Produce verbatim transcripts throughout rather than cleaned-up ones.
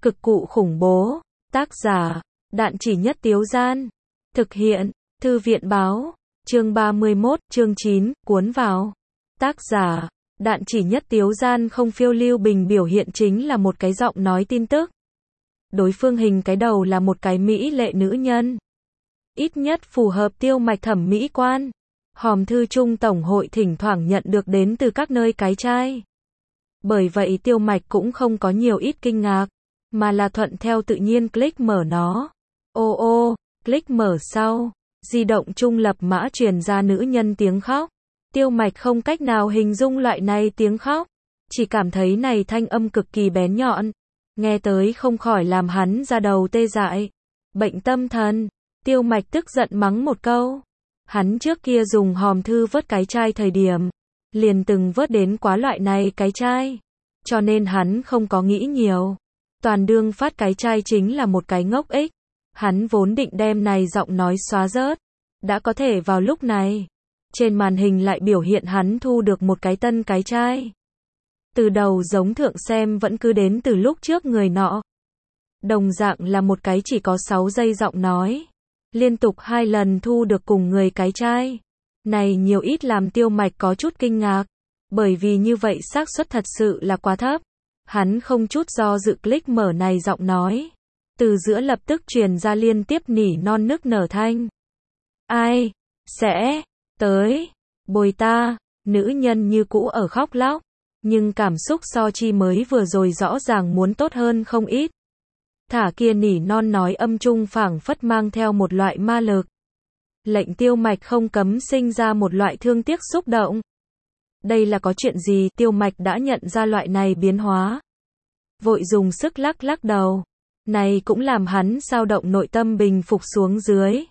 Cực cụ khủng bố. Tác giả, Đạn Chỉ Nhất Tiếu Gian. Thực hiện, Thư viện báo. Chương ba mươi mốt, chương chín, cuốn vào. Tác giả, Đạn Chỉ Nhất Tiếu Gian. Không phiêu lưu bình biểu hiện chính là một cái giọng nói tin tức. Đối phương hình cái đầu là một cái mỹ lệ nữ nhân. Ít nhất phù hợp Tiêu Mạch thẩm mỹ quan. Hòm thư chung tổng hội thỉnh thoảng nhận được đến từ các nơi cái trai. Bởi vậy Tiêu Mạch cũng không có nhiều ít kinh ngạc, mà là thuận theo tự nhiên click mở nó. Ô ô, click mở sau, di động chung lập mã truyền ra nữ nhân tiếng khóc. Tiêu Mạch không cách nào hình dung loại này tiếng khóc, chỉ cảm thấy này thanh âm cực kỳ bén nhọn, nghe tới không khỏi làm hắn da đầu tê dại. Bệnh tâm thần. Tiêu Mạch tức giận mắng một câu. Hắn trước kia dùng hòm thư vớt cái chai thời điểm, liền từng vớt đến quá loại này cái chai, cho nên hắn không có nghĩ nhiều. Toàn đương phát cái chai chính là một cái ngốc ích. Hắn vốn định đem này giọng nói xóa rớt. Đã có thể vào lúc này, trên màn hình lại biểu hiện hắn thu được một cái tân cái chai. Từ đầu giống thượng xem vẫn cứ đến từ lúc trước người nọ. Đồng dạng là một cái chỉ có sáu giây giọng nói. Liên tục hai lần thu được cùng người cái trai. Này nhiều ít làm Tiêu Mạch có chút kinh ngạc. Bởi vì như vậy xác suất thật sự là quá thấp. Hắn không chút do dự click mở này giọng nói. Từ giữa lập tức truyền ra liên tiếp nỉ non nức nở thanh. Ai sẽ tới bồi ta? Nữ nhân như cũ ở khóc lóc, nhưng cảm xúc so chi mới vừa rồi rõ ràng muốn tốt hơn không ít. Thả kia nỉ non nói âm trung phảng phất mang theo một loại ma lực. Lệnh Tiêu Mạch không cấm sinh ra một loại thương tiếc xúc động. Đây là có chuyện gì? Tiêu Mạch đã nhận ra loại này biến hóa. Vội dùng sức lắc lắc đầu. Này cũng làm hắn dao động nội tâm bình phục xuống dưới.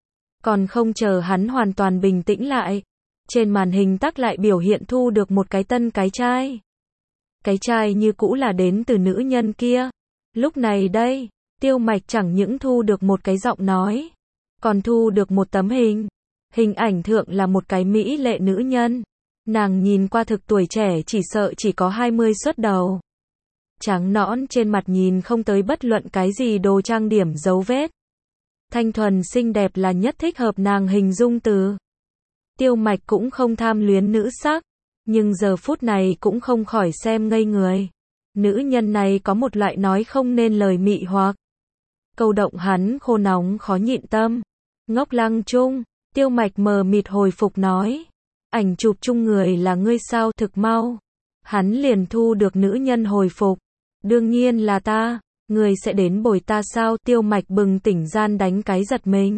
Còn không chờ hắn hoàn toàn bình tĩnh lại, trên màn hình tắc lại biểu hiện thu được một cái tân cái chai. Cái chai như cũ là đến từ nữ nhân kia. Lúc này đây, Tiêu Mạch chẳng những thu được một cái giọng nói, còn thu được một tấm hình. Hình ảnh thượng là một cái mỹ lệ nữ nhân. Nàng nhìn qua thực tuổi trẻ, chỉ sợ chỉ có hai mươi xuất đầu. Trắng nõn trên mặt nhìn không tới bất luận cái gì đồ trang điểm dấu vết. Thanh thuần xinh đẹp là nhất thích hợp nàng hình dung từ. Tiêu Mạch cũng không tham luyến nữ sắc, nhưng giờ phút này cũng không khỏi xem ngây người. Nữ nhân này có một loại nói không nên lời mị hoặc, câu động hắn khô nóng khó nhịn tâm. Ngốc lăng chung, Tiêu Mạch mờ mịt hồi phục nói. Ảnh chụp chung người là ngươi sao? Thực mau, hắn liền thu được nữ nhân hồi phục. Đương nhiên là ta, người sẽ đến bồi ta sao? Tiêu Mạch bừng tỉnh gian đánh cái giật mình.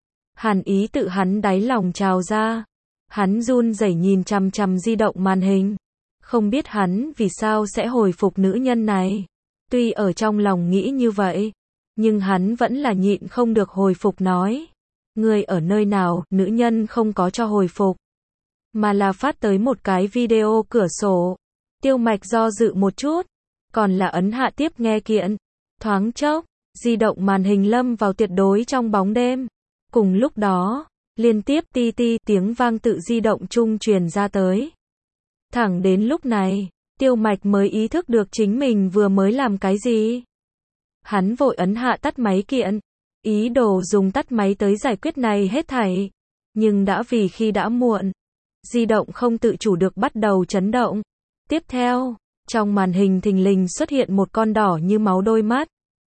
Hàn ý tự hắn đáy lòng trào ra. Hắn run rẩy nhìn chằm chằm di động màn hình. Không biết hắn vì sao sẽ hồi phục nữ nhân này. Tuy ở trong lòng nghĩ như vậy, nhưng hắn vẫn là nhịn không được hồi phục nói. Người ở nơi nào? Nữ nhân không có cho hồi phục, mà là phát tới một cái video cửa sổ. Tiêu Mạch do dự một chút, còn là ấn hạ tiếp nghe kiện. Thoáng chốc, di động màn hình lâm vào tuyệt đối trong bóng đêm. Cùng lúc đó, liên tiếp ti ti tiếng vang tự di động chung truyền ra tới. Thẳng đến lúc này, Tiêu Mạch mới ý thức được chính mình vừa mới làm cái gì. Hắn vội ấn hạ tắt máy kiện, ý đồ dùng tắt máy tới giải quyết này hết thảy. Nhưng đã vì khi đã muộn, di động không tự chủ được bắt đầu chấn động. Tiếp theo, trong màn hình thình lình xuất hiện một con đỏ như máu đôi mắt.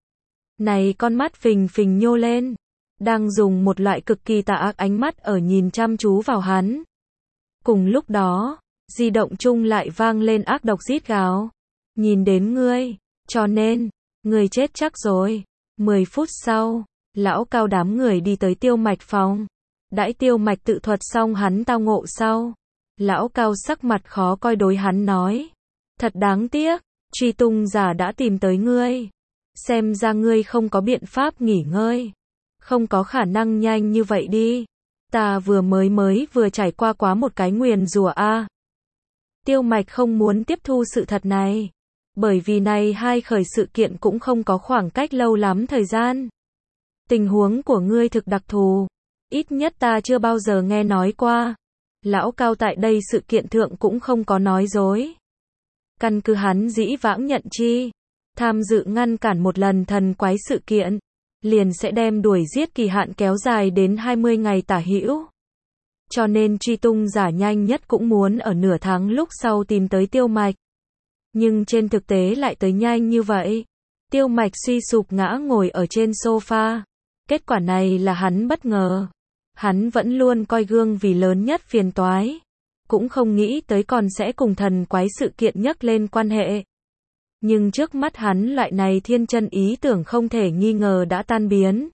Này con mắt phình phình nhô lên, đang dùng một loại cực kỳ tà ác ánh mắt ở nhìn chăm chú vào hắn. Cùng lúc đó, di động chung lại vang lên ác độc rít gào. Nhìn đến ngươi, cho nên, ngươi chết chắc rồi. Mười phút sau, lão Cao đám người đi tới Tiêu Mạch phòng. Đãi Tiêu Mạch tự thuật xong hắn tao ngộ sau, lão Cao sắc mặt khó coi đối hắn nói. Thật đáng tiếc, truy tung giả đã tìm tới ngươi. Xem ra ngươi không có biện pháp nghỉ ngơi. Không có khả năng nhanh như vậy đi. Ta vừa mới mới vừa trải qua quá một cái nguyền rủa a. Tiêu Mạch không muốn tiếp thu sự thật này. Bởi vì này hai khởi sự kiện cũng không có khoảng cách lâu lắm thời gian. Tình huống của ngươi thực đặc thù. Ít nhất ta chưa bao giờ nghe nói qua. Lão Cao tại đây sự kiện thượng cũng không có nói dối. Căn cứ hắn dĩ vãng nhận chi, tham dự ngăn cản một lần thần quái sự kiện, liền sẽ đem đuổi giết kỳ hạn kéo dài đến hai mươi ngày tả hữu. Cho nên truy tung giả nhanh nhất cũng muốn ở nửa tháng lúc sau tìm tới Tiêu Mạch. Nhưng trên thực tế lại tới nhanh như vậy. Tiêu Mạch suy sụp ngã ngồi ở trên sofa. Kết quả này là hắn bất ngờ. Hắn vẫn luôn coi gương vì lớn nhất phiền toái. Cũng không nghĩ tới còn sẽ cùng thần quái sự kiện nhắc lên quan hệ. Nhưng trước mắt hắn loại này thiên chân ý tưởng không thể nghi ngờ đã tan biến.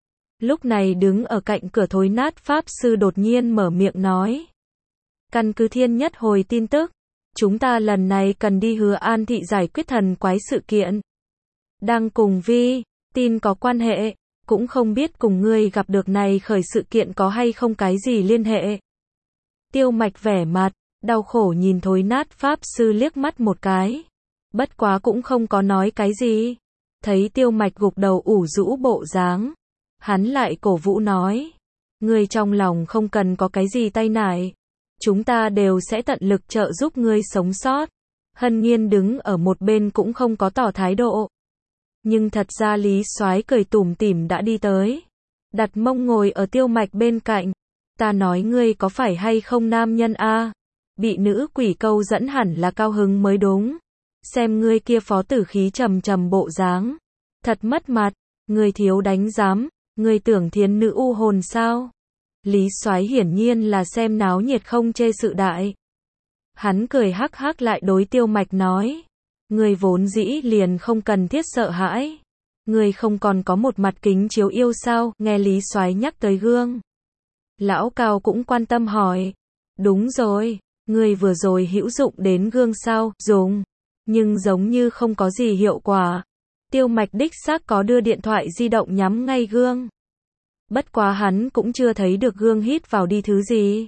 Lúc này đứng ở cạnh cửa thối nát Pháp Sư đột nhiên mở miệng nói. Căn cứ thiên nhất hồi tin tức, chúng ta lần này cần đi Hứa An thị giải quyết thần quái sự kiện. Đang cùng Vi, tin có quan hệ, cũng không biết cùng ngươi gặp được này khởi sự kiện có hay không cái gì liên hệ. Tiêu Mạch vẻ mặt, đau khổ nhìn thối nát Pháp Sư liếc mắt một cái. Bất quá cũng không có nói cái gì. Thấy Tiêu Mạch gục đầu ủ rũ bộ dáng. Hắn lại cổ vũ nói. Ngươi trong lòng không cần có cái gì tay nải. Chúng ta đều sẽ tận lực trợ giúp ngươi sống sót. Hân Nhiên đứng ở một bên cũng không có tỏ thái độ. Nhưng thật ra Lý Soái cười tủm tỉm đã đi tới. Đặt mông ngồi ở Tiêu Mạch bên cạnh. Ta nói ngươi có phải hay không nam nhân a? Bị nữ quỷ câu dẫn hẳn là cao hứng mới đúng. Xem ngươi kia phó tử khí trầm trầm bộ dáng. Thật mất mặt. Ngươi thiếu đánh giám. Ngươi tưởng thiến nữ u hồn sao? Lý Soái hiển nhiên là xem náo nhiệt không chê sự đại. Hắn cười hắc hắc lại đối Tiêu Mạch nói. Ngươi vốn dĩ liền không cần thiết sợ hãi. Ngươi không còn có một mặt kính chiếu yêu sao? Nghe Lý Soái nhắc tới gương. Lão Cao cũng quan tâm hỏi. Đúng rồi, ngươi vừa rồi hữu dụng đến gương sao? Dùng. Nhưng giống như không có gì hiệu quả. Tiêu Mạch đích xác có đưa điện thoại di động nhắm ngay gương. Bất quá hắn cũng chưa thấy được gương hít vào đi thứ gì.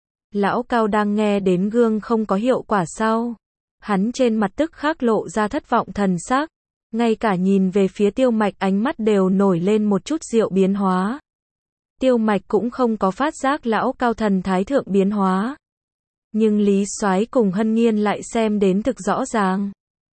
Lão Cao đang nghe đến gương không có hiệu quả sau. Hắn trên mặt tức khắc lộ ra thất vọng thần sắc. Ngay cả nhìn về phía Tiêu Mạch ánh mắt đều nổi lên một chút diệu biến hóa. Tiêu Mạch cũng không có phát giác Lão Cao thần thái thượng biến hóa. Nhưng Lý Soái cùng Hân Nhiên lại xem đến thực rõ ràng.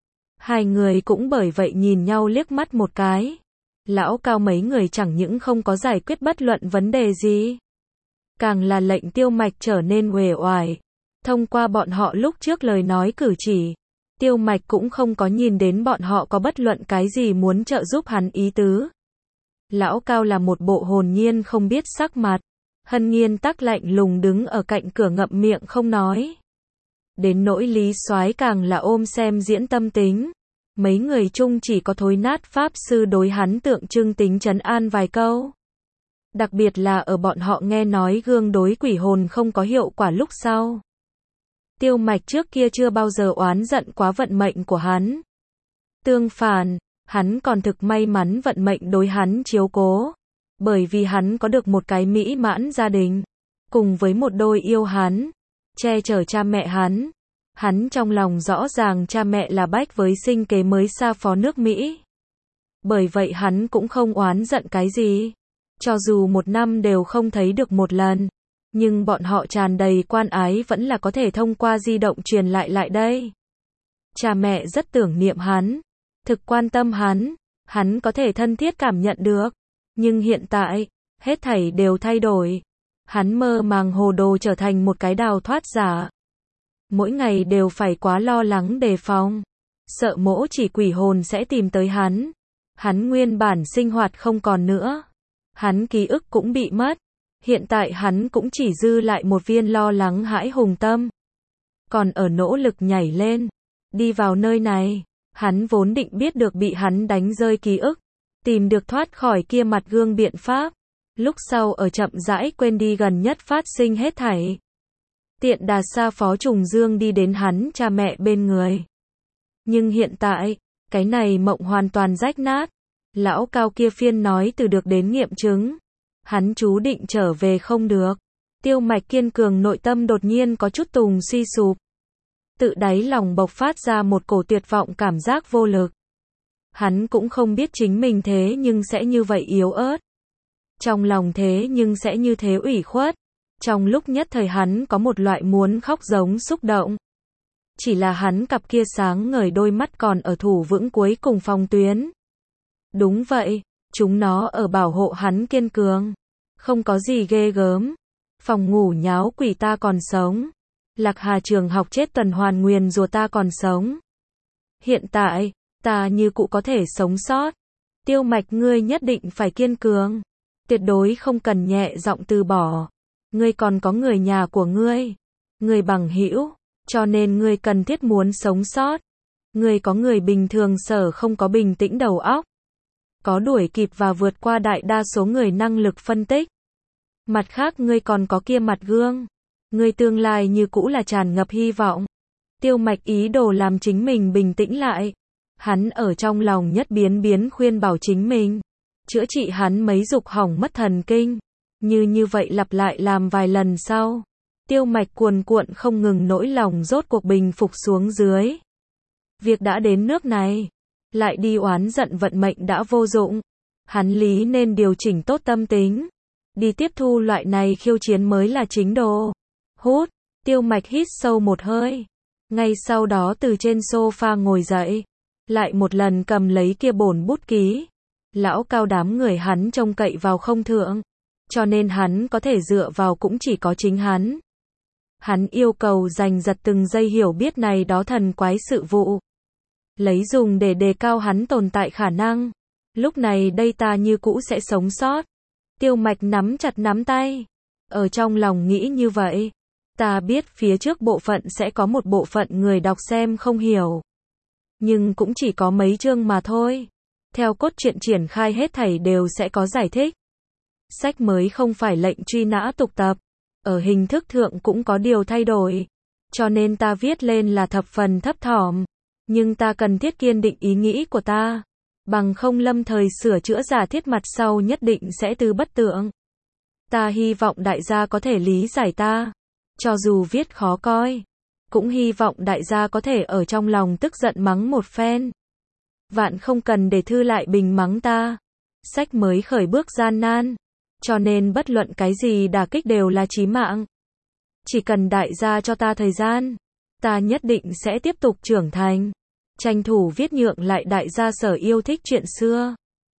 Hai người cũng bởi vậy nhìn nhau liếc mắt một cái. Lão Cao mấy người chẳng những không có giải quyết bất luận vấn đề gì. Càng là lệnh Tiêu Mạch trở nên uể oải. Thông qua bọn họ lúc trước lời nói cử chỉ. Tiêu Mạch cũng không có nhìn đến bọn họ có bất luận cái gì muốn trợ giúp hắn ý tứ. Lão Cao là một bộ hồn nhiên không biết sắc mặt. Hân Nhiên tắc lạnh lùng đứng ở cạnh cửa ngậm miệng không nói. Đến nỗi Lý Soái càng là ôm xem diễn tâm tính. Mấy người chung chỉ có thối nát Pháp Sư đối hắn tượng trưng tính trấn an vài câu. Đặc biệt là ở bọn họ nghe nói gương đối quỷ hồn không có hiệu quả lúc sau. Tiêu Mạch trước kia chưa bao giờ oán giận quá vận mệnh của hắn. Tương phản, hắn còn thực may mắn vận mệnh đối hắn chiếu cố. Bởi vì hắn có được một cái mỹ mãn gia đình. Cùng với một đôi yêu hắn. Che chở cha mẹ hắn. Hắn trong lòng rõ ràng cha mẹ là bách với sinh kế mới xa phó nước Mỹ. Bởi vậy hắn cũng không oán giận cái gì. Cho dù một năm đều không thấy được một lần. Nhưng bọn họ tràn đầy quan ái vẫn là có thể thông qua di động truyền lại lại đây. Cha mẹ rất tưởng niệm hắn. Thực quan tâm hắn. Hắn có thể thân thiết cảm nhận được. Nhưng hiện tại, hết thảy đều thay đổi. Hắn mơ màng hồ đồ trở thành một cái đào thoát giả. Mỗi ngày đều phải quá lo lắng đề phòng. Sợ mỗ chỉ quỷ hồn sẽ tìm tới hắn. Hắn nguyên bản sinh hoạt không còn nữa. Hắn ký ức cũng bị mất. Hiện tại hắn cũng chỉ dư lại một viên lo lắng hãi hùng tâm. Còn ở nỗ lực nhảy lên. Đi vào nơi này. Hắn vốn định biết được bị hắn đánh rơi ký ức. Tìm được thoát khỏi kia mặt gương biện pháp. Lúc sau ở chậm rãi quên đi gần nhất phát sinh hết thảy. Tiện đà xa Phó Trùng Dương đi đến hắn cha mẹ bên người. Nhưng hiện tại, cái này mộng hoàn toàn rách nát. Lão Cao kia phiên nói từ được đến nghiệm chứng. Hắn chú định trở về không được. Tiêu Mạch kiên cường nội tâm đột nhiên có chút tùng suy sụp. Tự đáy lòng bộc phát ra một cổ tuyệt vọng cảm giác vô lực. Hắn cũng không biết chính mình thế nhưng sẽ như vậy yếu ớt. Trong lòng thế nhưng sẽ như thế ủy khuất. Trong lúc nhất thời hắn có một loại muốn khóc giống xúc động. chỉ là hắn cặp kia sáng ngời đôi mắt còn ở thủ vững cuối cùng phòng tuyến. Đúng vậy, chúng nó ở bảo hộ hắn kiên cường. Không có gì ghê gớm. Phòng ngủ nháo quỷ ta còn sống. Lạc Hà trường học chết tuần hoàn nguyền rùa ta còn sống. Hiện tại, ta như cũ có thể sống sót. Tiêu Mạch ngươi nhất định phải kiên cường. Tuyệt đối không cần nhẹ giọng từ bỏ. Ngươi còn có người nhà của ngươi. Người bằng hữu, cho nên ngươi cần thiết muốn sống sót. Ngươi có người bình thường sở không có bình tĩnh đầu óc. Có đuổi kịp và vượt qua đại đa số người năng lực phân tích. Mặt khác ngươi còn có kia mặt gương. Ngươi tương lai như cũ là tràn ngập hy vọng. Tiêu Mạch ý đồ làm chính mình bình tĩnh lại. Hắn ở trong lòng nhất biến biến khuyên bảo chính mình. Chữa trị hắn mấy dục hỏng mất thần kinh. Như như vậy lặp lại làm vài lần sau. Tiêu Mạch cuồn cuộn không ngừng nỗi lòng rốt cuộc bình phục xuống dưới. Việc đã đến nước này. Lại đi oán giận vận mệnh đã vô dụng. Hắn lý nên điều chỉnh tốt tâm tính. Đi tiếp thu loại này khiêu chiến mới là chính đồ. Hút, Tiêu Mạch hít sâu một hơi. Ngay sau đó từ trên sofa ngồi dậy. Lại một lần cầm lấy kia bổn bút ký. Lão cao đám người hắn trông cậy vào không thượng. Cho nên hắn có thể dựa vào cũng chỉ có chính hắn. Hắn yêu cầu giành giật từng giây hiểu biết này đó thần quái sự vụ. Lấy dùng để đề cao hắn tồn tại khả năng. Lúc này đây ta như cũ sẽ sống sót. Tiêu Mạch nắm chặt nắm tay. Ở trong lòng nghĩ như vậy. Ta biết phía trước bộ phận sẽ có một bộ phận người đọc xem không hiểu. Nhưng cũng chỉ có mấy chương mà thôi. Theo cốt truyện triển khai hết thảy đều sẽ có giải thích. Sách mới không phải lệnh truy nã tục tập. Ở hình thức thượng cũng có điều thay đổi. Cho nên ta viết lên là thập phần thấp thỏm. Nhưng ta cần thiết kiên định ý nghĩ của ta. Bằng không lâm thời sửa chữa giả thiết mặt sau nhất định sẽ từ bất tượng. Ta hy vọng đại gia có thể lý giải ta. Cho dù viết khó coi. Cũng hy vọng đại gia có thể ở trong lòng tức giận mắng một phen. Vạn không cần để thư lại bình mắng ta. Sách mới khởi bước gian nan. Cho nên bất luận cái gì đả kích đều là chí mạng. Chỉ cần đại gia cho ta thời gian. Ta nhất định sẽ tiếp tục trưởng thành. Tranh thủ viết nhượng lại đại gia sở yêu thích chuyện xưa.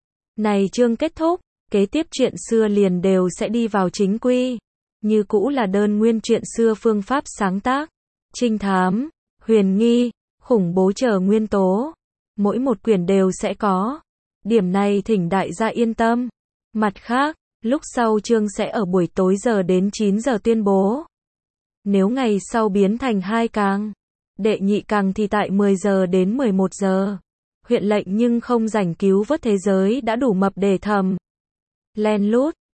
Này chương kết thúc. Kế tiếp chuyện xưa liền đều sẽ đi vào chính quy. Như cũ là đơn nguyên chuyện xưa phương pháp sáng tác. Trinh thám, huyền nghi, khủng bố chờ nguyên tố. Mỗi một quyển đều sẽ có. Điểm này thỉnh đại gia yên tâm. Mặt khác, lúc sau chương sẽ ở buổi tối giờ đến chín giờ tuyên bố. Nếu ngày sau biến thành hai càng, đệ nhị càng thì tại mười giờ đến mười một giờ. Huyện lệnh nhưng không rảnh cứu vớt thế giới đã đủ mập để thầm. Len lút.